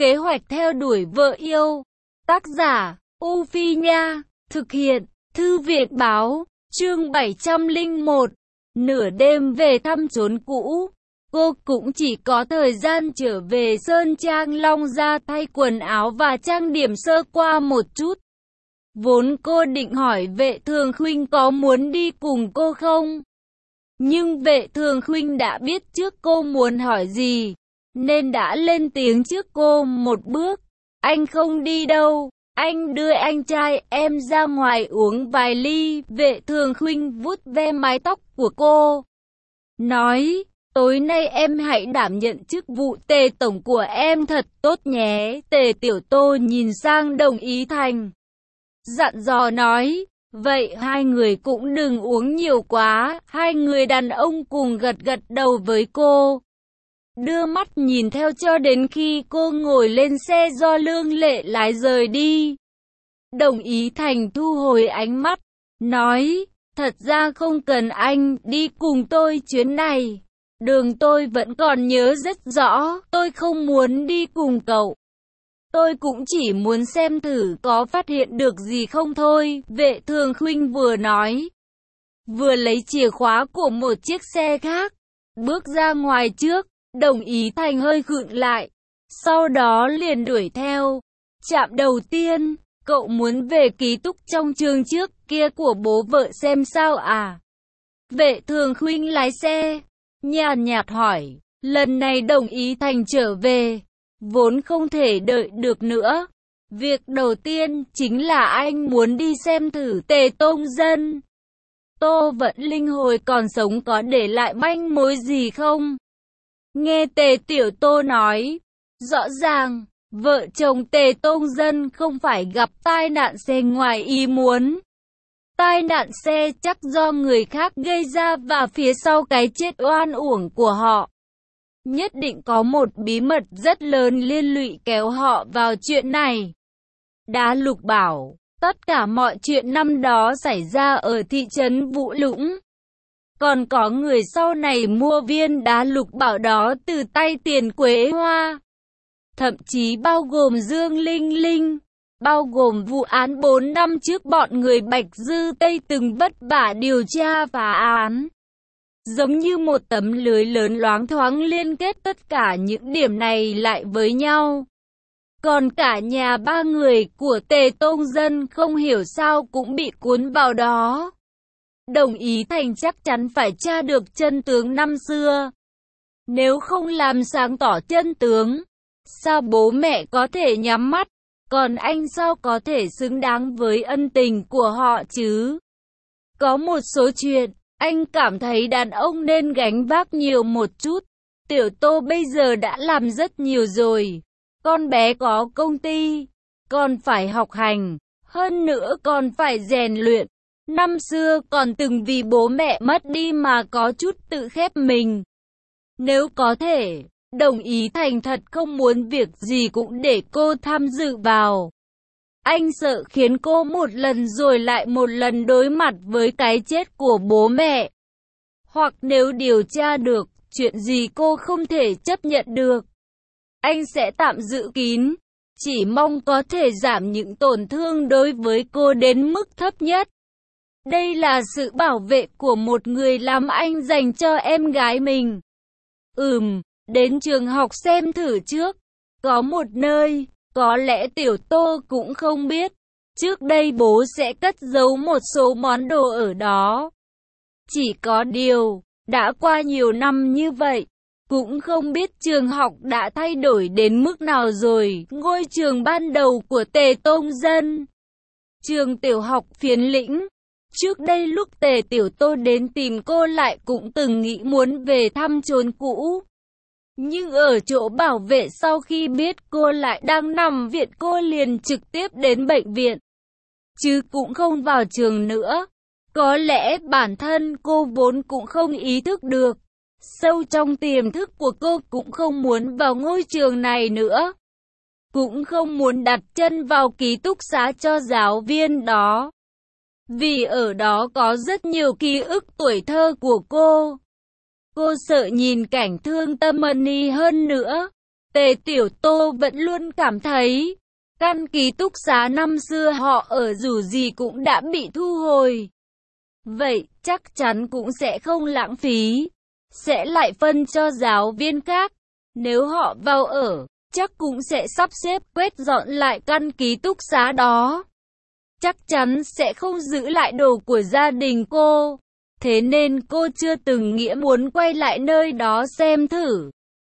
Kế hoạch theo đuổi vợ yêu. Tác giả, U Phi Nha. Thực hiện, Thư viện Báo. Chương 701. Nửa đêm về thăm chốn cũ. Cô cũng chỉ có thời gian trở về Sơn Trang Long Gia thay quần áo và trang điểm sơ qua một chút. Vốn cô định hỏi Vệ Thường Khuynh có muốn đi cùng cô không? Nhưng Vệ Thường Khuynh đã biết trước cô muốn hỏi gì, nên đã lên tiếng trước cô một bước. Anh không đi đâu, anh đưa anh trai em ra ngoài uống vài ly. Vệ Thường Khuynh vuốt ve mái tóc của cô, nói, tối nay em hãy đảm nhận chức vụ Tề Tổng của em thật tốt nhé. Tề Tiểu Tô nhìn sang Đồng Ý Thành, dặn dò nói, vậy hai người cũng đừng uống nhiều quá. Hai người đàn ông cùng gật gật đầu với cô, đưa mắt nhìn theo cho đến khi cô ngồi lên xe do Lương Lệ lái rời đi. Đồng Ý Thành thu hồi ánh mắt, nói, thật ra không cần anh đi cùng tôi chuyến này. Đường tôi vẫn còn nhớ rất rõ, tôi không muốn đi cùng cậu. Tôi cũng chỉ muốn xem thử có phát hiện được gì không thôi. Vệ Thường Khuynh vừa nói, vừa lấy chìa khóa của một chiếc xe khác, bước ra ngoài trước. Đồng Ý Thành hơi khựng lại, sau đó liền đuổi theo. Trạm đầu tiên, cậu muốn về ký túc trong trường trước kia của bố vợ xem sao à? Vệ Thường Khuynh lái xe, nhàn nhạt hỏi. Lần này Đồng Ý Thành trở về, vốn không thể đợi được nữa. Việc đầu tiên chính là anh muốn đi xem thử Tề Tông Dân. Tô Vận Linh hồi còn sống có để lại manh mối gì không? Nghe Tề Tiểu Tô nói, rõ ràng, vợ chồng Tề Tông Dân không phải gặp tai nạn xe ngoài ý muốn. Tai nạn xe chắc do người khác gây ra và phía sau cái chết oan uổng của họ, nhất định có một bí mật rất lớn liên lụy kéo họ vào chuyện này. Đá Lục bảo, tất cả mọi chuyện năm đó xảy ra ở thị trấn Vũ Lũng. Còn có người sau này mua viên đá lục bảo đó từ tay Tiền Quế Hoa. Thậm chí bao gồm Dương Linh Linh, bao gồm vụ án 4 năm trước bọn người Bạch Dư Tây từng vất vả điều tra phá án. Giống như một tấm lưới lớn loáng thoáng liên kết tất cả những điểm này lại với nhau. Còn cả nhà ba người của Tề Tông Dân không hiểu sao cũng bị cuốn vào đó. Đồng Ý Thành chắc chắn phải tra được chân tướng năm xưa. Nếu không làm sáng tỏ chân tướng, sao bố mẹ có thể nhắm mắt, còn anh sao có thể xứng đáng với ân tình của họ chứ? Có một số chuyện, anh cảm thấy đàn ông nên gánh vác nhiều một chút. Tiểu Tô bây giờ đã làm rất nhiều rồi. Con bé có công ty, còn phải học hành, hơn nữa còn phải rèn luyện. Năm xưa còn từng vì bố mẹ mất đi mà có chút tự khép mình. Nếu có thể, Đồng Ý Thành thật không muốn việc gì cũng để cô tham dự vào. Anh sợ khiến cô một lần rồi lại một lần đối mặt với cái chết của bố mẹ. Hoặc nếu điều tra được chuyện gì cô không thể chấp nhận được, anh sẽ tạm giữ kín, chỉ mong có thể giảm những tổn thương đối với cô đến mức thấp nhất. Đây là sự bảo vệ của một người làm anh dành cho em gái mình. Đến trường học xem thử trước. Có một nơi, có lẽ Tiểu Tô cũng không biết. Trước đây bố sẽ cất giấu một số món đồ ở đó. Chỉ có điều, đã qua nhiều năm như vậy, cũng không biết trường học đã thay đổi đến mức nào rồi. Ngôi trường ban đầu của Tề Tông Dân, trường tiểu học Phiến Lĩnh. Trước đây lúc Tề Tiểu Tô đến tìm cô lại cũng từng nghĩ muốn về thăm chốn cũ. Nhưng ở chỗ bảo vệ sau khi biết cô lại đang nằm viện cô liền trực tiếp đến bệnh viện, chứ cũng không vào trường nữa. Có lẽ bản thân cô vốn cũng không ý thức được. Sâu trong tiềm thức của cô cũng không muốn vào ngôi trường này nữa. Cũng không muốn đặt chân vào ký túc xá cho giáo viên đó. Vì ở đó có rất nhiều ký ức tuổi thơ của cô. Cô sợ nhìn cảnh thương tâm Mani hơn nữa. Tề Tiểu Tô vẫn luôn cảm thấy, căn ký túc xá năm xưa họ ở dù gì cũng đã bị thu hồi. Vậy, chắc chắn cũng sẽ không lãng phí, sẽ lại phân cho giáo viên khác. Nếu họ vào ở, chắc cũng sẽ sắp xếp quét dọn lại căn ký túc xá đó. Chắc chắn sẽ không giữ lại đồ của gia đình cô. Thế nên cô chưa từng nghĩ muốn quay lại nơi đó xem thử.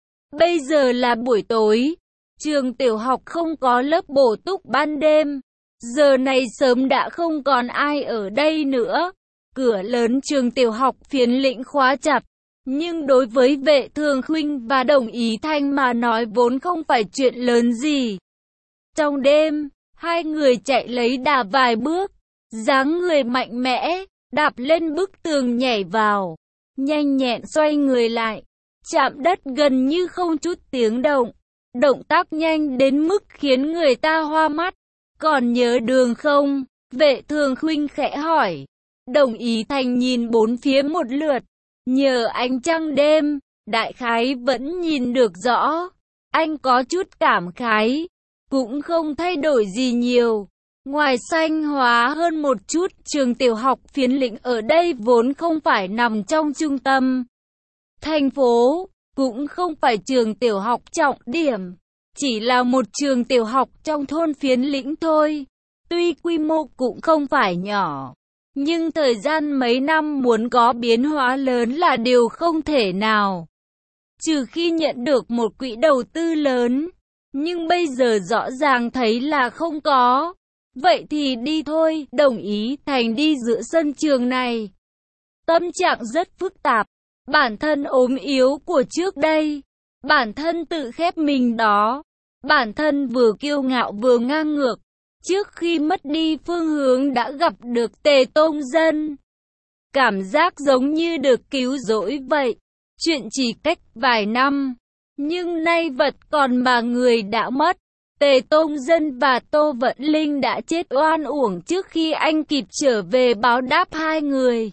Bây giờ là buổi tối, trường tiểu học không có lớp bổ túc ban đêm. Giờ này sớm đã không còn ai ở đây nữa. Cửa lớn trường tiểu học Phiến Lĩnh khóa chặt. Nhưng đối với Vệ Thường Khuynh và Đồng Ý Thanh mà nói vốn không phải chuyện lớn gì. Trong đêm, hai người chạy lấy đà vài bước, dáng người mạnh mẽ, đạp lên bức tường nhảy vào, nhanh nhẹn xoay người lại, chạm đất gần như không chút tiếng động. Động tác nhanh đến mức khiến người ta hoa mắt. Còn nhớ đường không? Vệ Thường Khuynh khẽ hỏi. Đồng Ý Thanh nhìn bốn phía một lượt. Nhờ ánh trăng đêm, đại khái vẫn nhìn được rõ. Anh có chút cảm khái, cũng không thay đổi gì nhiều. Ngoài xanh hóa hơn một chút, trường tiểu học Phiến Lĩnh ở đây vốn không phải nằm trong trung tâm thành phố, cũng không phải trường tiểu học trọng điểm, chỉ là một trường tiểu học trong thôn Phiến Lĩnh thôi. Tuy quy mô cũng không phải nhỏ, nhưng thời gian mấy năm muốn có biến hóa lớn là điều không thể nào. Trừ khi nhận được một quỹ đầu tư lớn, nhưng bây giờ rõ ràng thấy là không có. Vậy thì đi thôi, Đồng Ý Thành đi giữa sân trường này. Tâm trạng rất phức tạp, bản thân ốm yếu của trước đây, bản thân tự khép mình đó, bản thân vừa kiêu ngạo vừa ngang ngược. Trước khi mất đi phương hướng đã gặp được Tề Tông Dân. Cảm giác giống như được cứu rỗi vậy. Chuyện chỉ cách vài năm, nhưng nay vật còn mà người đã mất. Tề Tông Dân và Tô Vận Linh đã chết oan uổng trước khi anh kịp trở về báo đáp hai người.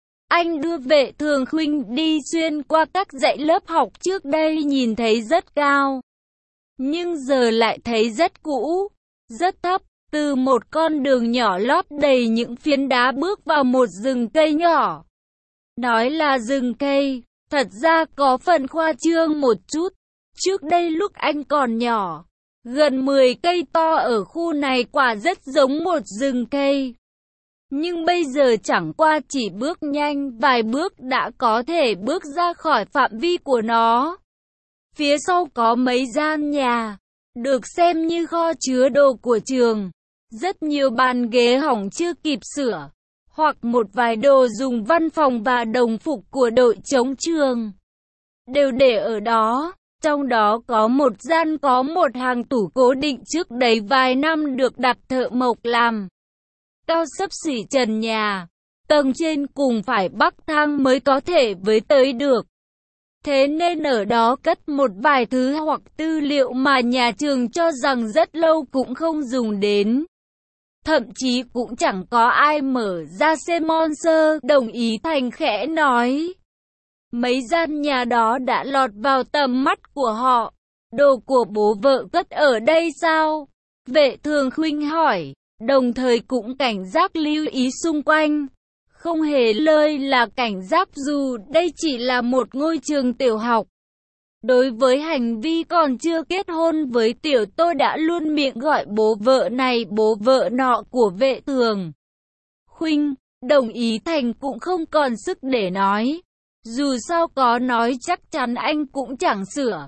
Anh đưa Vệ Thường Khuynh đi xuyên qua các dãy lớp học trước đây nhìn thấy rất cao, nhưng giờ lại thấy rất cũ, rất thấp. Từ một con đường nhỏ lót đầy những phiến đá bước vào một rừng cây nhỏ. Nói là rừng cây, thật ra có phần khoa trương một chút. Trước đây lúc anh còn nhỏ, gần 10 cây to ở khu này quả rất giống một rừng cây. Nhưng bây giờ chẳng qua chỉ bước nhanh vài bước đã có thể bước ra khỏi phạm vi của nó. Phía sau có mấy gian nhà, được xem như kho chứa đồ của trường. Rất nhiều bàn ghế hỏng chưa kịp sửa, hoặc một vài đồ dùng văn phòng và đồng phục của đội chống trường đều để ở đó. Trong đó có một gian có một hàng tủ cố định trước đấy vài năm được đặt thợ mộc làm. Cao xấp xỉ trần nhà, tầng trên cùng phải bắc thang mới có thể với tới được. Thế nên ở đó cất một vài thứ hoặc tư liệu mà nhà trường cho rằng rất lâu cũng không dùng đến. Thậm chí cũng chẳng có ai mở ra xem monster. Đồng Ý Thành khẽ nói. Mấy gian nhà đó đã lọt vào tầm mắt của họ. Đồ của bố vợ cất ở đây sao? Vệ Thường Khuynh hỏi, đồng thời cũng cảnh giác lưu ý xung quanh. Không hề lơi là cảnh giác dù đây chỉ là một ngôi trường tiểu học. Đối với hành vi còn chưa kết hôn với Tiểu Tô đã luôn miệng gọi bố vợ này bố vợ nọ của Vệ Thường Khuynh, Đồng Ý Thành cũng không còn sức để nói. Dù sao có nói chắc chắn anh cũng chẳng sửa.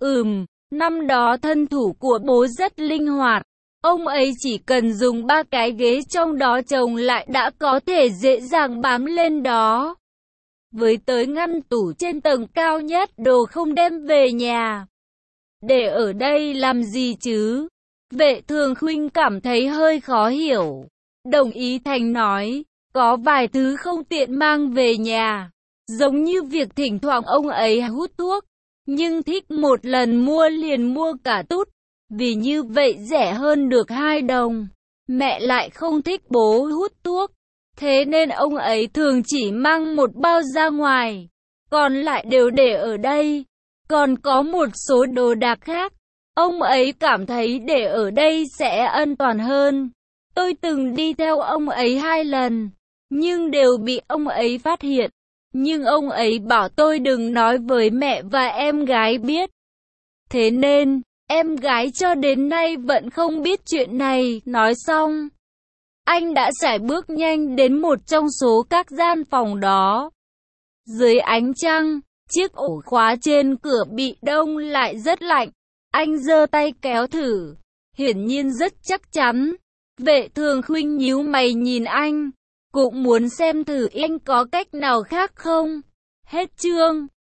Năm đó thân thủ của bố rất linh hoạt. Ông ấy chỉ cần dùng 3 cái ghế trong đó chồng lại đã có thể dễ dàng bám lên đó. Với tới ngăn tủ trên tầng cao nhất đồ không đem về nhà. Để ở đây làm gì chứ? Vệ Thường Khuynh cảm thấy hơi khó hiểu. Đồng Ý Thành nói, có vài thứ không tiện mang về nhà. Giống như việc thỉnh thoảng ông ấy hút thuốc, nhưng thích một lần mua liền mua cả tút. Vì như vậy rẻ hơn được 2 đồng. Mẹ lại không thích bố hút thuốc. Thế nên ông ấy thường chỉ mang một bao ra ngoài, còn lại đều để ở đây. Còn có một số đồ đạc khác, ông ấy cảm thấy để ở đây sẽ an toàn hơn. Tôi từng đi theo ông ấy 2 lần, nhưng đều bị ông ấy phát hiện. Nhưng ông ấy bảo tôi đừng nói với mẹ và em gái biết. Thế nên, em gái cho đến nay vẫn không biết chuyện này. Nói xong, anh đã sải bước nhanh đến một trong số các gian phòng đó. Dưới ánh trăng, chiếc ổ khóa trên cửa bị đông lại rất lạnh. Anh giơ tay kéo thử, hiển nhiên rất chắc chắn. Vệ Thường Khuynh nhíu mày nhìn anh, cũng muốn xem thử anh có cách nào khác không. Hết chương.